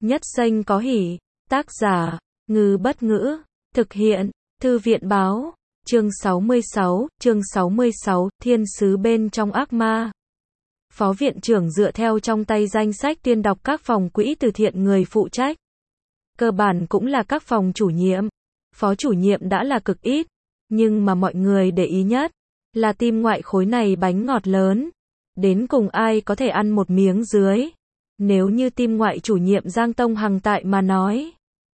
Nhất Xanh có hỉ. Tác giả, Ngư Bất Ngữ. Thực hiện, Thư viện Báo. Chương 66, Thiên sứ bên trong ác ma. Phó viện trưởng dựa theo trong tay danh sách tuyên đọc các phòng quỹ từ thiện người phụ trách. Cơ bản cũng là các phòng chủ nhiệm. Phó chủ nhiệm đã là cực ít, nhưng mà mọi người để ý nhất là tim ngoại khối này bánh ngọt lớn. Đến cùng ai có thể ăn một miếng dưới. Nếu như tim ngoại chủ nhiệm Giang Tông Hằng tại mà nói,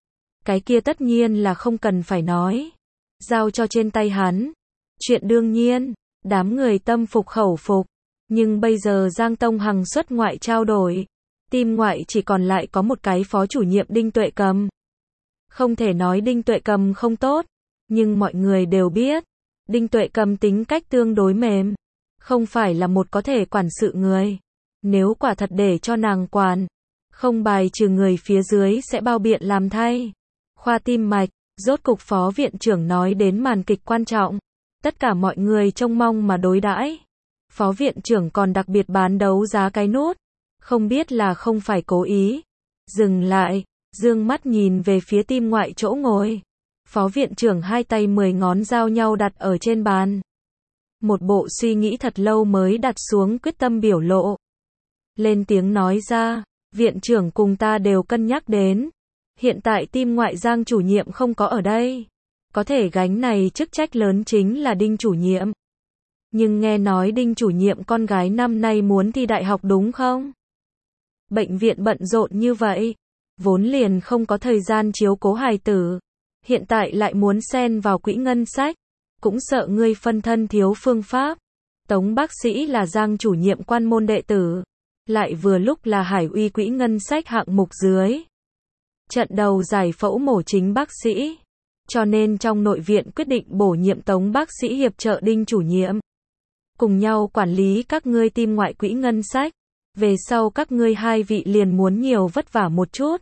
cái kia tất nhiên là không cần phải nói. Giao cho trên tay hắn. Chuyện đương nhiên, đám người tâm phục khẩu phục. Nhưng bây giờ Giang Tông Hằng xuất ngoại trao đổi. Tim ngoại chỉ còn lại có một cái phó chủ nhiệm Đinh Tuệ Cầm. Không thể nói Đinh Tuệ Cầm không tốt, nhưng mọi người đều biết, Đinh Tuệ Cầm tính cách tương đối mềm, không phải là một có thể quản sự người. Nếu quả thật để cho nàng quản, không bài trừ người phía dưới sẽ bao biện làm thay. Khoa tim mạch, rốt cục phó viện trưởng nói đến màn kịch quan trọng. Tất cả mọi người trông mong mà đối đãi. Phó viện trưởng còn đặc biệt bán đấu giá cái nút. Không biết là không phải cố ý. Dừng lại, dương mắt nhìn về phía tim ngoại chỗ ngồi. Phó viện trưởng hai tay 10 ngón giao nhau đặt ở trên bàn. Một bộ suy nghĩ thật lâu mới đặt xuống quyết tâm biểu lộ. Lên tiếng nói ra, viện trưởng cùng ta đều cân nhắc đến. Hiện tại tim ngoại Giang chủ nhiệm không có ở đây. Có thể gánh này chức trách lớn chính là Đinh chủ nhiệm. Nhưng nghe nói Đinh chủ nhiệm con gái năm nay muốn thi đại học đúng không? Bệnh viện bận rộn như vậy, vốn liền không có thời gian chiếu cố hài tử. Hiện tại lại muốn xen vào quỹ ngân sách, cũng sợ ngươi phân thân thiếu phương pháp. Tống bác sĩ là Giang chủ nhiệm quan môn đệ tử, lại vừa lúc là Hải Uy quỹ ngân sách hạng mục dưới. Trận đầu giải phẫu mổ chính bác sĩ, cho nên trong nội viện quyết định bổ nhiệm Tống bác sĩ hiệp trợ Đinh chủ nhiệm. Cùng nhau quản lý các ngươi tim ngoại quỹ ngân sách, về sau các ngươi hai vị liền muốn nhiều vất vả một chút.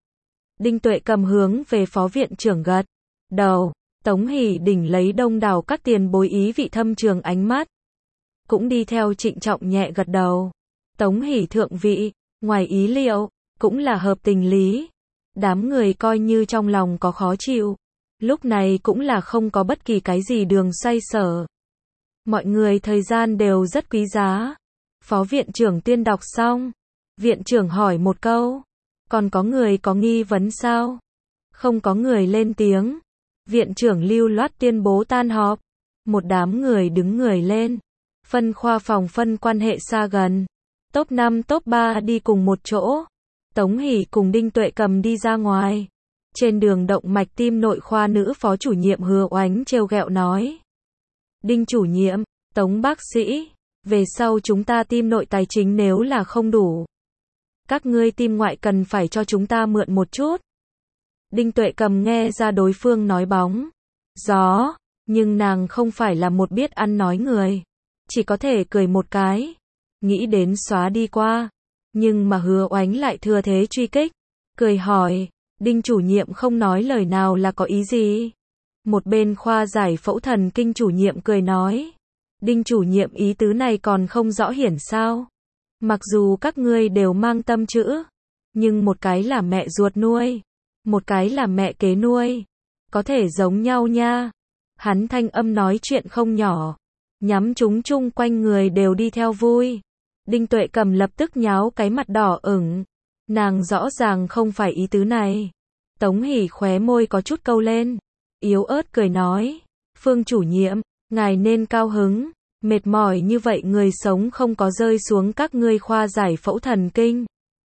Đinh Tuệ Cầm hướng về phó viện trưởng gật đầu. Tống Hỷ Đỉnh lấy đông đảo các tiền bối ý vị thâm trường ánh mắt, cũng đi theo trịnh trọng nhẹ gật đầu. Tống Hỷ thượng vị, ngoài ý liệu, cũng là hợp tình lý. Đám người coi như trong lòng có khó chịu, lúc này cũng là không có bất kỳ cái gì đường xoay sở. Mọi người thời gian đều rất quý giá. Phó viện trưởng tuyên đọc xong, viện trưởng hỏi một câu, còn có người có nghi vấn sao? Không có người lên tiếng. Viện trưởng lưu loát tuyên bố tan họp. Một đám người đứng người lên. Phân khoa phòng phân quan hệ xa gần. Top 5 top 3 đi cùng một chỗ. Tống Hỷ cùng Đinh Tuệ Cầm đi ra ngoài. Trên đường động mạch tim nội khoa nữ phó chủ nhiệm Hứa Oánh trêu ghẹo nói. Đinh chủ nhiệm, Tống bác sĩ, về sau chúng ta tim nội tài chính nếu là không đủ, các ngươi tim ngoại cần phải cho chúng ta mượn một chút. Đinh Tuệ Cầm nghe ra đối phương nói bóng gió, nhưng nàng không phải là một biết ăn nói người, chỉ có thể cười một cái, nghĩ đến xóa đi qua. Nhưng mà Hứa Oánh lại thừa thế truy kích, cười hỏi, Đinh chủ nhiệm không nói lời nào là có ý gì? Một bên khoa giải phẫu thần kinh chủ nhiệm cười nói, Đinh chủ nhiệm ý tứ này còn không rõ hiển sao? Mặc dù các ngươi đều mang tâm chữ, nhưng một cái là mẹ ruột nuôi, một cái là mẹ kế nuôi, có thể giống nhau nha. Hắn thanh âm nói chuyện không nhỏ, nhắm chúng chung quanh người đều đi theo vui. Đinh Tuệ Cầm lập tức nháo cái mặt đỏ ửng, nàng rõ ràng không phải ý tứ này. Tống Hỷ khóe môi có chút câu lên, yếu ớt cười nói, Phương chủ nhiệm, ngài nên cao hứng, mệt mỏi như vậy người sống không có rơi xuống các ngươi khoa giải phẫu thần kinh.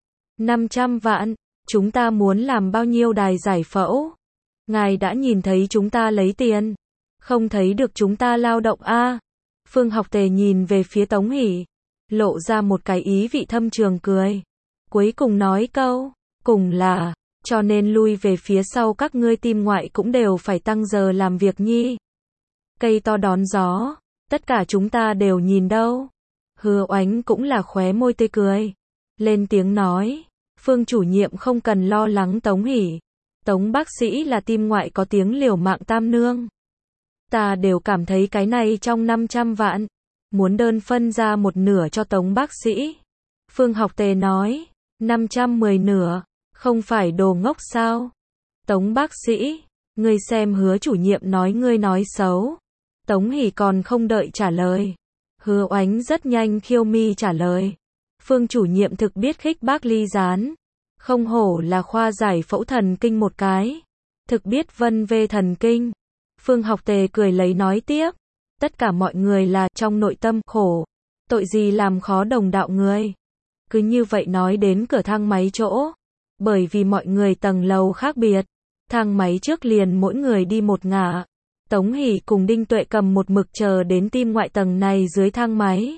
500 vạn, chúng ta muốn làm bao nhiêu đài giải phẫu? Ngài đã nhìn thấy chúng ta lấy tiền, không thấy được chúng ta lao động a? Phương Học Tề nhìn về phía Tống Hỷ, lộ ra một cái ý vị thâm trường cười. Cuối cùng nói câu, cùng là, cho nên lui về phía sau các ngươi tim ngoại cũng đều phải tăng giờ làm việc nhi. Cây to đón gió, tất cả chúng ta đều nhìn đâu. Hứa Oánh cũng là khóe môi tươi cười, lên tiếng nói, Phương chủ nhiệm không cần lo lắng Tống Hỷ. Tống bác sĩ là tim ngoại có tiếng liều mạng tam nương. Ta đều cảm thấy cái này trong 500 vạn, muốn đơn phân ra một nửa cho Tống bác sĩ. Phương Học Tề nói, 510 nửa, Không phải đồ ngốc sao? Tống bác sĩ, ngươi xem Hứa chủ nhiệm nói ngươi nói xấu. Tống Hỷ còn không đợi trả lời. Hứa Oánh rất nhanh khiêu mi trả lời. Phương chủ nhiệm thực biết khích bác ly gián. Không hổ là khoa giải phẫu thần kinh một cái. Thực biết vân vê thần kinh. Phương Học Tề cười lấy nói tiếp. Tất cả mọi người là trong nội tâm khổ. Tội gì làm khó đồng đạo người. Cứ như vậy nói đến cửa thang máy chỗ. Bởi vì mọi người tầng lầu khác biệt. Thang máy trước liền mỗi người đi một ngả. Tống Hỷ cùng Đinh Tuệ Cầm một mực chờ đến tim ngoại tầng này dưới thang máy.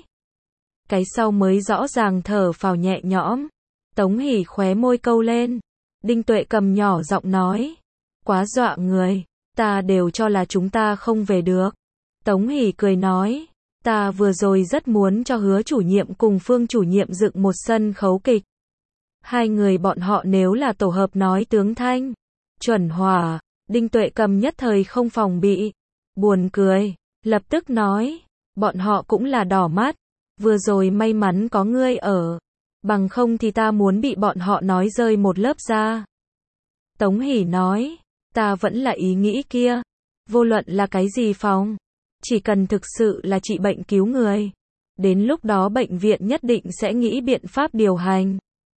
Cái sau mới rõ ràng thở phào nhẹ nhõm. Tống Hỷ khóe môi câu lên. Đinh Tuệ Cầm nhỏ giọng nói. Quá dọa người. Ta đều cho là chúng ta không về được. Tống Hỷ cười nói. Ta vừa rồi rất muốn cho Hứa chủ nhiệm cùng Phương chủ nhiệm dựng một sân khấu kịch. Hai người bọn họ nếu là tổ hợp nói tướng thanh. Chuẩn hòa. Đinh Tuệ Cầm nhất thời không phòng bị. Buồn cười. Lập tức nói. Bọn họ cũng là đỏ mắt. Vừa rồi may mắn có ngươi ở. Bằng không thì ta muốn bị bọn họ nói rơi một lớp ra. Tống Hỷ nói. Ta vẫn là ý nghĩ kia. Vô luận là cái gì phòng. Chỉ cần thực sự là trị bệnh cứu người. Đến lúc đó bệnh viện nhất định sẽ nghĩ biện pháp điều hành.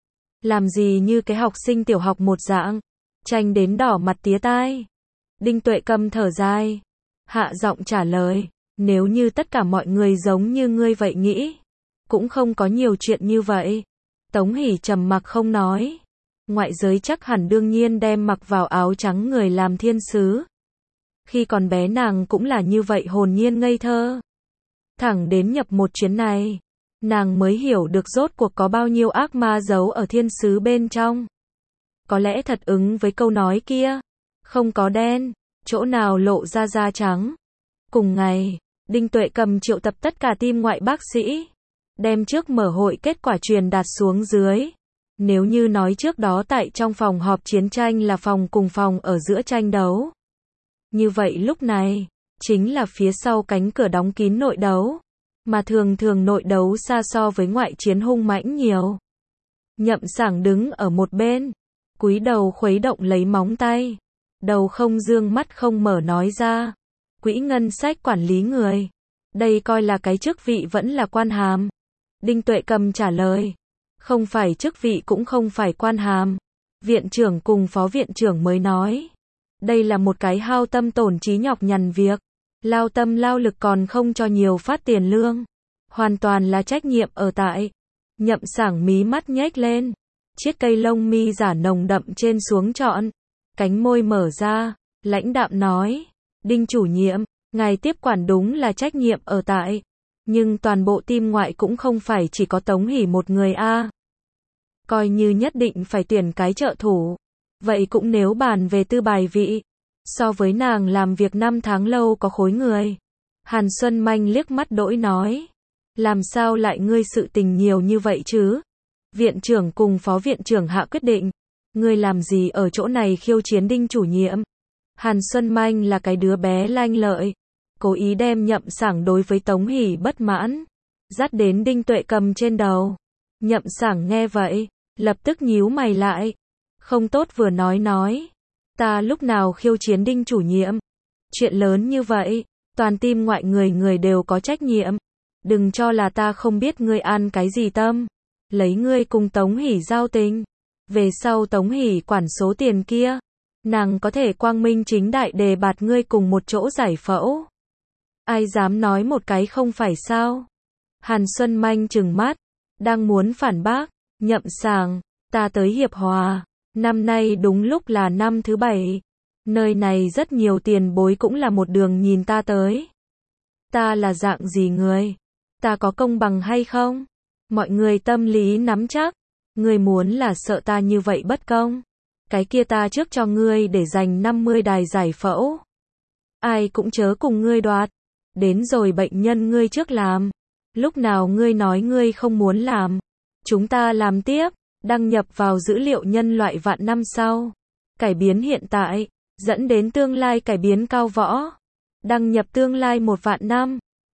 Làm gì như cái học sinh tiểu học một dạng. Tranh đến đỏ mặt tía tai. Đinh Tuệ Cầm thở dài. Hạ giọng trả lời. Nếu như tất cả mọi người giống như ngươi vậy nghĩ. Cũng không có nhiều chuyện như vậy. Tống Hỷ trầm mặc không nói. Ngoại giới chắc hẳn đương nhiên đem mặc vào áo trắng người làm thiên sứ. Khi còn bé nàng cũng là như vậy hồn nhiên ngây thơ. Thẳng đến nhập một chuyến này. Nàng mới hiểu được rốt cuộc có bao nhiêu ác ma giấu ở thiên sứ bên trong. Có lẽ thật ứng với câu nói kia. Không có đen, chỗ nào lộ ra da trắng. Cùng ngày, Đinh Tuệ Cầm triệu tập tất cả tim ngoại bác sĩ. Đem trước mở hội kết quả truyền đạt xuống dưới. Nếu như nói trước đó tại trong phòng họp chiến tranh là phòng cùng phòng ở giữa tranh đấu. Như vậy lúc này, chính là phía sau cánh cửa đóng kín nội đấu. Mà thường thường nội đấu xa so với ngoại chiến hung mãnh nhiều. Nhậm Sảng đứng ở một bên. Cúi đầu khuấy động lấy móng tay. Đầu không dương mắt không mở nói ra. Quỹ ngân sách quản lý người. Đây coi là cái chức vị vẫn là quan hàm. Đinh Tuệ Cầm trả lời. Không phải chức vị cũng không phải quan hàm. Viện trưởng cùng phó viện trưởng mới nói. Đây là một cái hao tâm tổn trí nhọc nhằn việc. Lao tâm lao lực còn không cho nhiều phát tiền lương. Hoàn toàn là trách nhiệm ở tại. Nhậm Sảng mí mắt nhếch lên. Chiếc cây lông mi giả nồng đậm trên xuống trọn. Cánh môi mở ra. Lãnh đạm nói. Đinh chủ nhiệm, ngài tiếp quản đúng là trách nhiệm ở tại. Nhưng toàn bộ tim ngoại cũng không phải chỉ có Tống Hỷ một người a. Coi như nhất định phải tuyển cái trợ thủ. Vậy cũng nếu bàn về tư bài vị. So với nàng làm việc 5 tháng lâu có khối người. Hàn Xuân Manh liếc mắt đỗi nói. Làm sao lại ngươi sự tình nhiều như vậy chứ? Viện trưởng cùng phó viện trưởng hạ quyết định. Ngươi làm gì ở chỗ này khiêu chiến Đinh chủ nhiệm? Hàn Xuân Manh là cái đứa bé lanh lợi. Cố ý đem Nhậm Sảng đối với Tống Hỷ bất mãn. Dắt đến Đinh Tuệ Cầm trên đầu. Nhậm Sảng nghe vậy. Lập tức nhíu mày lại. Không tốt vừa nói. Ta lúc nào khiêu chiến Đinh chủ nhiệm? Chuyện lớn như vậy. Toàn tim ngoại người đều có trách nhiệm. Đừng cho là ta không biết ngươi ăn cái gì tâm. Lấy ngươi cùng Tống Hỷ giao tình. Về sau Tống Hỷ quản số tiền kia. Nàng có thể quang minh chính đại đề bạt ngươi cùng một chỗ giải phẫu. Ai dám nói một cái không phải sao? Hàn Xuân Manh trừng mắt. Đang muốn phản bác. Nhậm Sảng, ta tới Hiệp Hòa. Năm nay đúng lúc là năm thứ 7. Nơi này rất nhiều tiền bối cũng là một đường nhìn ta tới. Ta là dạng gì người? Ta có công bằng hay không? Mọi người tâm lý nắm chắc. Ngươi muốn là sợ ta như vậy bất công. Cái kia ta trước cho ngươi để dành 50 đài giải phẫu. Ai cũng chớ cùng ngươi đoạt. Đến rồi bệnh nhân ngươi trước làm. Lúc nào ngươi nói ngươi không muốn làm. Chúng ta làm tiếp. Đăng nhập vào dữ liệu nhân loại vạn năm sau. Cải biến hiện tại. Dẫn đến tương lai cải biến cao võ. Đăng nhập tương lai 1 vạn năm.